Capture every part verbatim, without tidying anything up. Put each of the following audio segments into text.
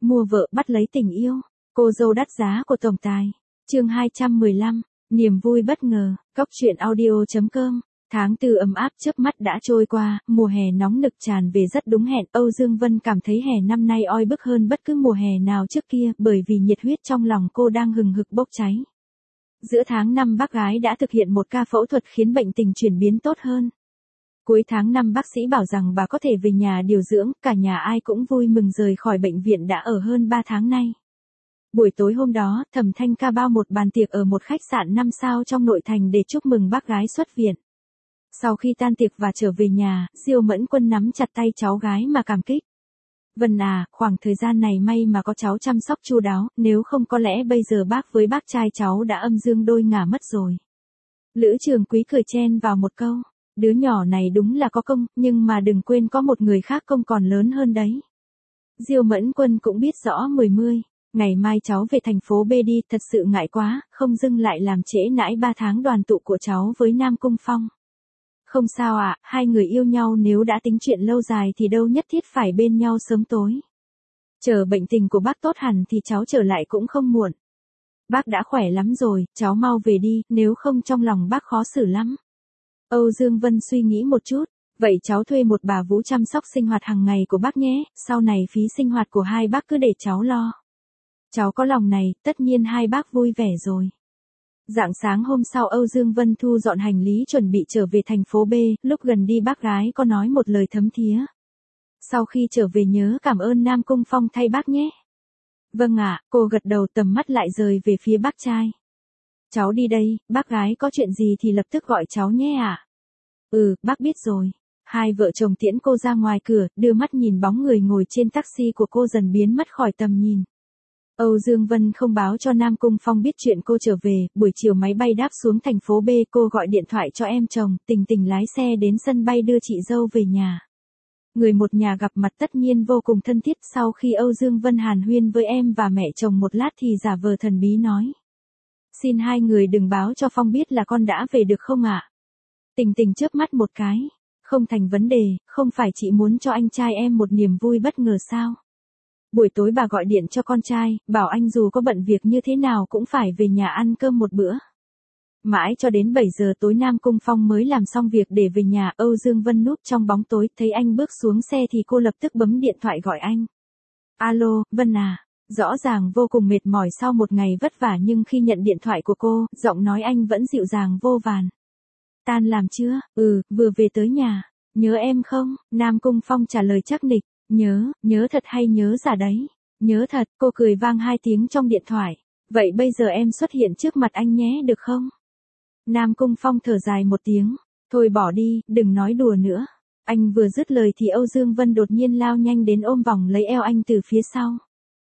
mua vợ bắt lấy tình yêu. Cô dâu đắt giá của tổng tài. Chương hai trăm mười lăm, niềm vui bất ngờ. Cốc truyện audio chấm com. Tháng tư ấm áp chớp mắt đã trôi qua, mùa hè nóng nực tràn về rất đúng hẹn. Âu Dương Vân cảm thấy hè năm nay oi bức hơn bất cứ mùa hè nào trước kia, bởi vì nhiệt huyết trong lòng cô đang hừng hực bốc cháy. Giữa tháng năm bác gái đã thực hiện một ca phẫu thuật khiến bệnh tình chuyển biến tốt hơn. Cuối tháng năm bác sĩ bảo rằng bà có thể về nhà điều dưỡng, cả nhà ai cũng vui mừng rời khỏi bệnh viện đã ở hơn ba tháng nay. Buổi tối hôm đó, Thẩm Thanh Ca bao một bàn tiệc ở một khách sạn năm sao trong nội thành để chúc mừng bác gái xuất viện. Sau khi tan tiệc và trở về nhà, Diêu Mẫn Quân nắm chặt tay cháu gái mà cảm kích. Vân à, khoảng thời gian này may mà có cháu chăm sóc chu đáo, nếu không có lẽ bây giờ bác với bác trai cháu đã âm dương đôi ngả mất rồi. Lữ Trường Quý cười chen vào một câu, đứa nhỏ này đúng là có công, nhưng mà đừng quên có một người khác công còn lớn hơn đấy. Diêu Mẫn Quân cũng biết rõ mười mươi, ngày mai cháu về thành phố B đi, thật sự ngại quá, không dưng lại làm trễ nãi ba tháng đoàn tụ của cháu với Nam Cung Phong. Không sao ạ, à, hai người yêu nhau nếu đã tính chuyện lâu dài thì đâu nhất thiết phải bên nhau sớm tối. Chờ bệnh tình của bác tốt hẳn thì cháu trở lại cũng không muộn. Bác đã khỏe lắm rồi, cháu mau về đi, nếu không trong lòng bác khó xử lắm. Âu Dương Vân suy nghĩ một chút, vậy cháu thuê một bà vú chăm sóc sinh hoạt hàng ngày của bác nhé, sau này phí sinh hoạt của hai bác cứ để cháu lo. Cháu có lòng này, tất nhiên hai bác vui vẻ rồi. Rạng sáng hôm sau Âu Dương Vân thu dọn hành lý chuẩn bị trở về thành phố B, lúc gần đi bác gái có nói một lời thấm thía. Sau khi trở về nhớ cảm ơn Nam Cung Phong thay bác nhé. Vâng ạ, cô gật đầu tầm mắt lại rời về phía bác trai. Cháu đi đây, bác gái có chuyện gì thì lập tức gọi cháu nhé ạ. À? Ừ, bác biết rồi. Hai vợ chồng tiễn cô ra ngoài cửa, đưa mắt nhìn bóng người ngồi trên taxi của cô dần biến mất khỏi tầm nhìn. Âu Dương Vân không báo cho Nam Cung Phong biết chuyện cô trở về, buổi chiều máy bay đáp xuống thành phố B, cô gọi điện thoại cho em chồng, Tình Tình lái xe đến sân bay đưa chị dâu về nhà. Người một nhà gặp mặt tất nhiên vô cùng thân thiết, sau khi Âu Dương Vân hàn huyên với em và mẹ chồng một lát thì giả vờ thần bí nói. Xin hai người đừng báo cho Phong biết là con đã về được không ạ? À? Tình Tình chớp mắt một cái, không thành vấn đề, không phải chị muốn cho anh trai em một niềm vui bất ngờ sao? Buổi tối bà gọi điện cho con trai, bảo anh dù có bận việc như thế nào cũng phải về nhà ăn cơm một bữa. Mãi cho đến bảy giờ tối Nam Cung Phong mới làm xong việc để về nhà. Âu Dương Vân núp trong bóng tối, thấy anh bước xuống xe thì cô lập tức bấm điện thoại gọi anh. Alo, Vân à, rõ ràng vô cùng mệt mỏi sau một ngày vất vả nhưng khi nhận điện thoại của cô, giọng nói anh vẫn dịu dàng vô vàn. Tan làm chưa? Ừ, vừa về tới nhà. Nhớ em không? Nam Cung Phong trả lời chắc nịch. Nhớ, nhớ thật hay nhớ giả đấy? Nhớ thật, cô cười vang hai tiếng trong điện thoại. Vậy bây giờ em xuất hiện trước mặt anh nhé được không? Nam Cung Phong thở dài một tiếng. Thôi bỏ đi, đừng nói đùa nữa. Anh vừa dứt lời thì Âu Dương Vân đột nhiên lao nhanh đến ôm vòng lấy eo anh từ phía sau.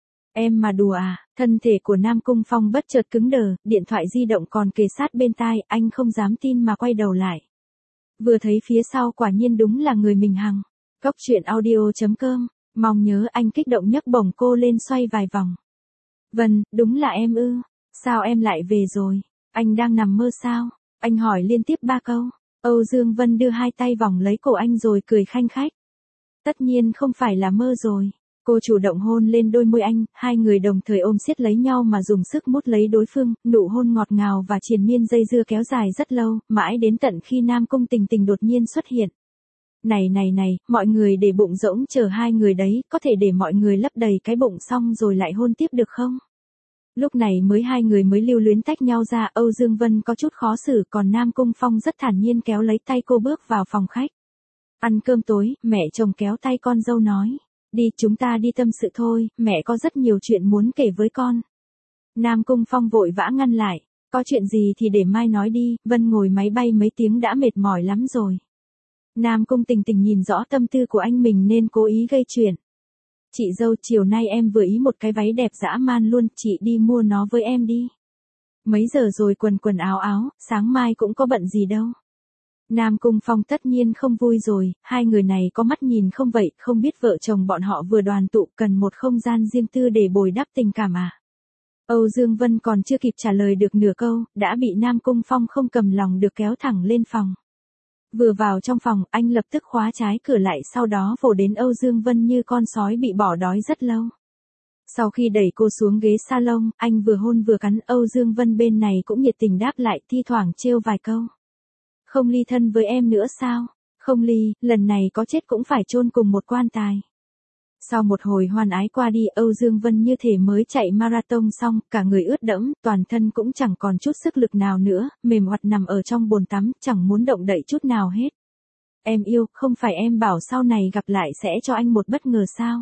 Em mà đùa à? Thân thể của Nam Cung Phong bất chợt cứng đờ, điện thoại di động còn kề sát bên tai, anh không dám tin mà quay đầu lại. Vừa thấy phía sau quả nhiên đúng là người mình hằng. Cốc truyện audio chấm com, mong nhớ anh kích động nhấc bổng cô lên xoay vài vòng. Vân, đúng là em ư, sao em lại về rồi, anh đang nằm mơ sao, anh hỏi liên tiếp ba câu. Âu Dương Vân đưa hai tay vòng lấy cổ anh rồi cười khanh khách. Tất nhiên không phải là mơ rồi, cô chủ động hôn lên đôi môi anh, hai người đồng thời ôm siết lấy nhau mà dùng sức mút lấy đối phương, nụ hôn ngọt ngào và triền miên dây dưa kéo dài rất lâu, mãi đến tận khi Nam Cung Tình Tình đột nhiên xuất hiện. Này này này, mọi người để bụng rỗng chờ hai người đấy, có thể để mọi người lấp đầy cái bụng xong rồi lại hôn tiếp được không? Lúc này mới hai người mới lưu luyến tách nhau ra, Âu Dương Vân có chút khó xử, còn Nam Cung Phong rất thản nhiên kéo lấy tay cô bước vào phòng khách. Ăn cơm tối, mẹ chồng kéo tay con dâu nói. Đi, chúng ta đi tâm sự thôi, mẹ có rất nhiều chuyện muốn kể với con. Nam Cung Phong vội vã ngăn lại. Có chuyện gì thì để mai nói đi, Vân ngồi máy bay mấy tiếng đã mệt mỏi lắm rồi. Nam Cung Tình Tình nhìn rõ tâm tư của anh mình nên cố ý gây chuyện. Chị dâu, chiều nay em vừa ý một cái váy đẹp dã man luôn, chị đi mua nó với em đi. Mấy giờ rồi quần quần áo áo, sáng mai cũng có bận gì đâu. Nam Cung Phong tất nhiên không vui rồi, hai người này có mắt nhìn không vậy, không biết vợ chồng bọn họ vừa đoàn tụ cần một không gian riêng tư để bồi đắp tình cảm à. Âu Dương Vân còn chưa kịp trả lời được nửa câu, đã bị Nam Cung Phong không cầm lòng được kéo thẳng lên phòng. Vừa vào trong phòng, anh lập tức khóa trái cửa lại, sau đó vồ đến Âu Dương Vân như con sói bị bỏ đói rất lâu. Sau khi đẩy cô xuống ghế salon, anh vừa hôn vừa cắn. Âu Dương Vân bên này cũng nhiệt tình đáp lại, thi thoảng trêu vài câu. Không ly thân với em nữa sao? Không ly, lần này có chết cũng phải chôn cùng một quan tài. Sau một hồi hoan ái qua đi, Âu Dương Vân như thể mới chạy marathon xong, cả người ướt đẫm, toàn thân cũng chẳng còn chút sức lực nào nữa, mềm oặt nằm ở trong bồn tắm, chẳng muốn động đậy chút nào hết. Em yêu, không phải em bảo sau này gặp lại sẽ cho anh một bất ngờ sao?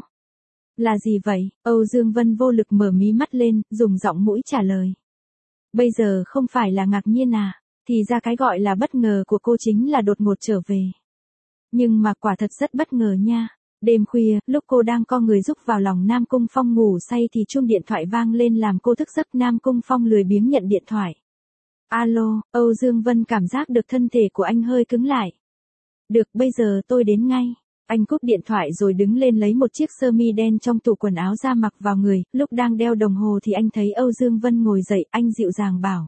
Là gì vậy? Âu Dương Vân vô lực mở mí mắt lên, dùng giọng mũi trả lời. Bây giờ không phải là ngạc nhiên à, thì ra cái gọi là bất ngờ của cô chính là đột ngột trở về. Nhưng mà quả thật rất bất ngờ nha. Đêm khuya, lúc cô đang co người rúc vào lòng Nam Cung Phong ngủ say thì chuông điện thoại vang lên làm cô thức giấc. Nam Cung Phong lười biếng nhận điện thoại. Alo, Âu Dương Vân cảm giác được thân thể của anh hơi cứng lại. Được, bây giờ tôi đến ngay. Anh cúp điện thoại rồi đứng lên lấy một chiếc sơ mi đen trong tủ quần áo ra mặc vào người, lúc đang đeo đồng hồ thì anh thấy Âu Dương Vân ngồi dậy, anh dịu dàng bảo.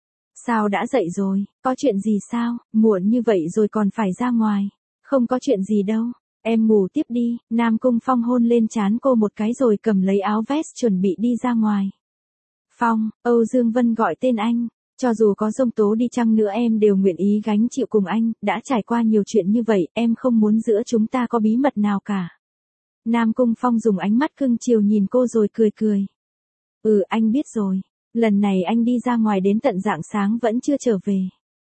Sao đã dậy rồi, có chuyện gì sao, muộn như vậy rồi còn phải ra ngoài. Không có chuyện gì đâu, em ngủ tiếp đi. Nam Cung Phong hôn lên trán cô một cái rồi cầm lấy áo vest chuẩn bị đi ra ngoài. Phong, Âu Dương Vân gọi tên anh. Cho dù có giông tố đi chăng nữa em đều nguyện ý gánh chịu cùng anh, đã trải qua nhiều chuyện như vậy, em không muốn giữa chúng ta có bí mật nào cả. Nam Cung Phong dùng ánh mắt cưng chiều nhìn cô rồi cười cười. Ừ, anh biết rồi, lần này anh đi ra ngoài đến tận rạng sáng vẫn chưa trở về.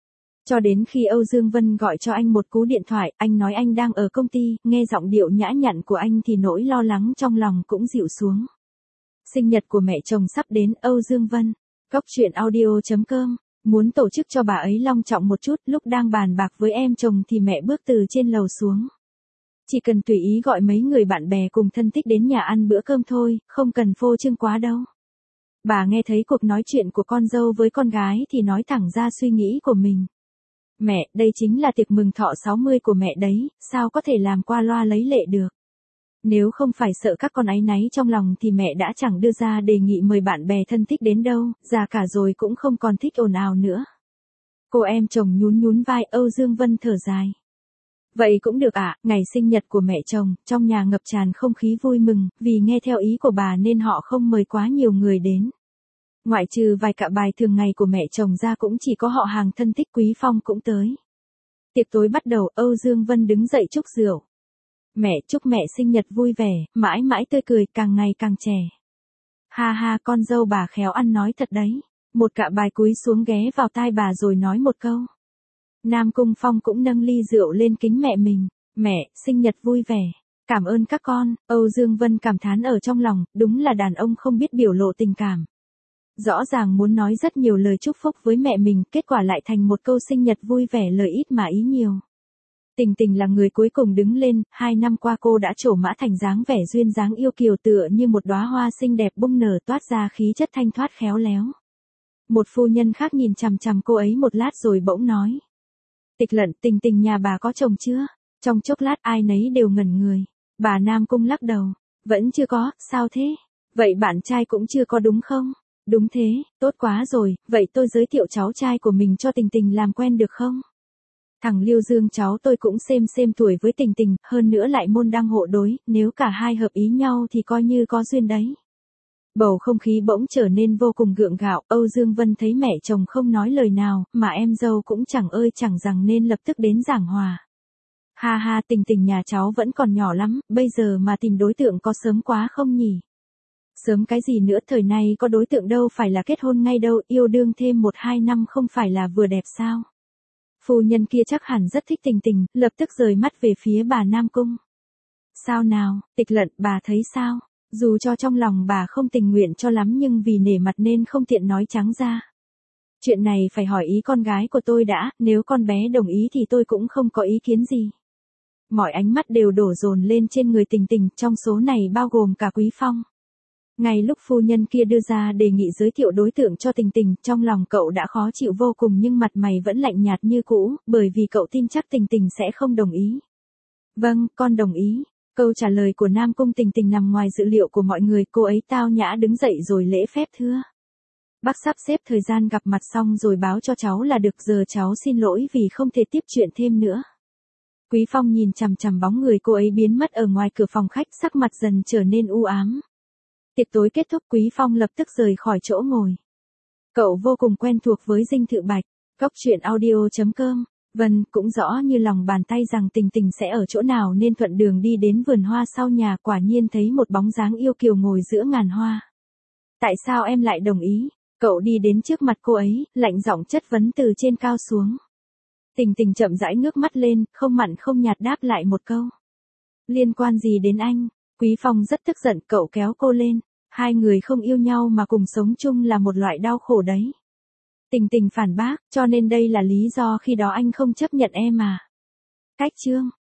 Cho đến khi Âu Dương Vân gọi cho anh một cú điện thoại, anh nói anh đang ở công ty, nghe giọng điệu nhã nhặn của anh thì nỗi lo lắng trong lòng cũng dịu xuống. Sinh nhật của mẹ chồng sắp đến. Âu Dương Vân. Góc truyện audio chấm com, muốn tổ chức cho bà ấy long trọng một chút, lúc đang bàn bạc với em chồng thì mẹ bước từ trên lầu xuống. Chỉ cần tùy ý gọi mấy người bạn bè cùng thân thích đến nhà ăn bữa cơm thôi, không cần phô trương quá đâu. Bà nghe thấy cuộc nói chuyện của con dâu với con gái thì nói thẳng ra suy nghĩ của mình. Mẹ, đây chính là tiệc mừng thọ sáu mươi của mẹ đấy, sao có thể làm qua loa lấy lệ được. Nếu không phải sợ các con áy náy trong lòng thì mẹ đã chẳng đưa ra đề nghị mời bạn bè thân thích đến đâu, già cả rồi cũng không còn thích ồn ào nữa. Cô em chồng nhún nhún vai. Âu Dương Vân thở dài. Vậy cũng được ạ, à, ngày sinh nhật của mẹ chồng, trong nhà ngập tràn không khí vui mừng, vì nghe theo ý của bà nên họ không mời quá nhiều người đến. Ngoại trừ vài cạ bài thường ngày của mẹ chồng ra cũng chỉ có họ hàng thân thích. Quý Phong cũng tới. Tiệc tối bắt đầu, Âu Dương Vân đứng dậy chúc rượu. Mẹ, chúc mẹ sinh nhật vui vẻ, mãi mãi tươi cười, càng ngày càng trẻ. Ha ha, con dâu bà khéo ăn nói thật đấy. Một cạ bài cúi xuống ghé vào tai bà rồi nói một câu. Nam Cung Phong cũng nâng ly rượu lên kính mẹ mình. Mẹ, sinh nhật vui vẻ. Cảm ơn các con. Âu Dương Vân cảm thán ở trong lòng, đúng là đàn ông không biết biểu lộ tình cảm. Rõ ràng muốn nói rất nhiều lời chúc phúc với mẹ mình, kết quả lại thành một câu sinh nhật vui vẻ, lời ít mà ý nhiều. Tình Tình là người cuối cùng đứng lên, hai năm qua cô đã trổ mã thành dáng vẻ duyên dáng yêu kiều tựa như một đóa hoa xinh đẹp bung nở toát ra khí chất thanh thoát khéo léo. Một phu nhân khác nhìn chằm chằm cô ấy một lát rồi bỗng nói. Tịch Lận, Tình Tình nhà bà có chồng chưa? Trong chốc lát ai nấy đều ngẩn người. Bà Nam Cung lắc đầu. Vẫn chưa có, sao thế? Vậy bạn trai cũng chưa có đúng không? Đúng thế, tốt quá rồi, vậy tôi giới thiệu cháu trai của mình cho Tình Tình làm quen được không? Thằng Liêu Dương cháu tôi cũng xem xem tuổi với Tình Tình, hơn nữa lại môn đăng hộ đối, nếu cả hai hợp ý nhau thì coi như có duyên đấy. Bầu không khí bỗng trở nên vô cùng gượng gạo. Âu Dương Vân thấy mẹ chồng không nói lời nào, mà em dâu cũng chẳng ơi chẳng rằng nên lập tức đến giảng hòa. Ha ha, Tình Tình nhà cháu vẫn còn nhỏ lắm, bây giờ mà tìm đối tượng có sớm quá không nhỉ? Sớm cái gì nữa, thời nay có đối tượng đâu phải là kết hôn ngay đâu, yêu đương thêm một hai năm không phải là vừa đẹp sao? Phu nhân kia chắc hẳn rất thích Tình Tình, lập tức rời mắt về phía bà Nam Cung. Sao nào, Tịch Lận, bà thấy sao? Dù cho trong lòng bà không tình nguyện cho lắm nhưng vì nể mặt nên không tiện nói trắng ra. Chuyện này phải hỏi ý con gái của tôi đã, nếu con bé đồng ý thì tôi cũng không có ý kiến gì. Mọi ánh mắt đều đổ dồn lên trên người Tình Tình, trong số này bao gồm cả Quý Phong. Ngay lúc phu nhân kia đưa ra đề nghị giới thiệu đối tượng cho Tình Tình, trong lòng cậu đã khó chịu vô cùng nhưng mặt mày vẫn lạnh nhạt như cũ, bởi vì cậu tin chắc Tình Tình sẽ không đồng ý. Vâng, con đồng ý. Câu trả lời của Nam Cung Tình Tình nằm ngoài dự liệu của mọi người, cô ấy tao nhã đứng dậy rồi lễ phép thưa. Bác sắp xếp thời gian gặp mặt xong rồi báo cho cháu là được, giờ cháu xin lỗi vì không thể tiếp chuyện thêm nữa. Quý Phong nhìn chằm chằm bóng người cô ấy biến mất ở ngoài cửa phòng khách, sắc mặt dần trở nên u ám. Tiệc tối kết thúc Quý Phong lập tức rời khỏi chỗ ngồi. Cậu vô cùng quen thuộc với Dinh Thự Bạch, Cốc truyện audio chấm com. Vân cũng rõ như lòng bàn tay rằng Tình Tình sẽ ở chỗ nào nên thuận đường đi đến vườn hoa sau nhà, quả nhiên thấy một bóng dáng yêu kiều ngồi giữa ngàn hoa. Tại sao em lại đồng ý? Cậu đi đến trước mặt cô ấy, lạnh giọng chất vấn từ trên cao xuống. Tình Tình chậm rãi ngước mắt lên, không mặn không nhạt đáp lại một câu. Liên quan gì đến anh? Quý Phong rất tức giận, cậu kéo cô lên. Hai người không yêu nhau mà cùng sống chung là một loại đau khổ đấy. Tình Tình phản bác, cho nên đây là lý do khi đó anh không chấp nhận em à? Cách chương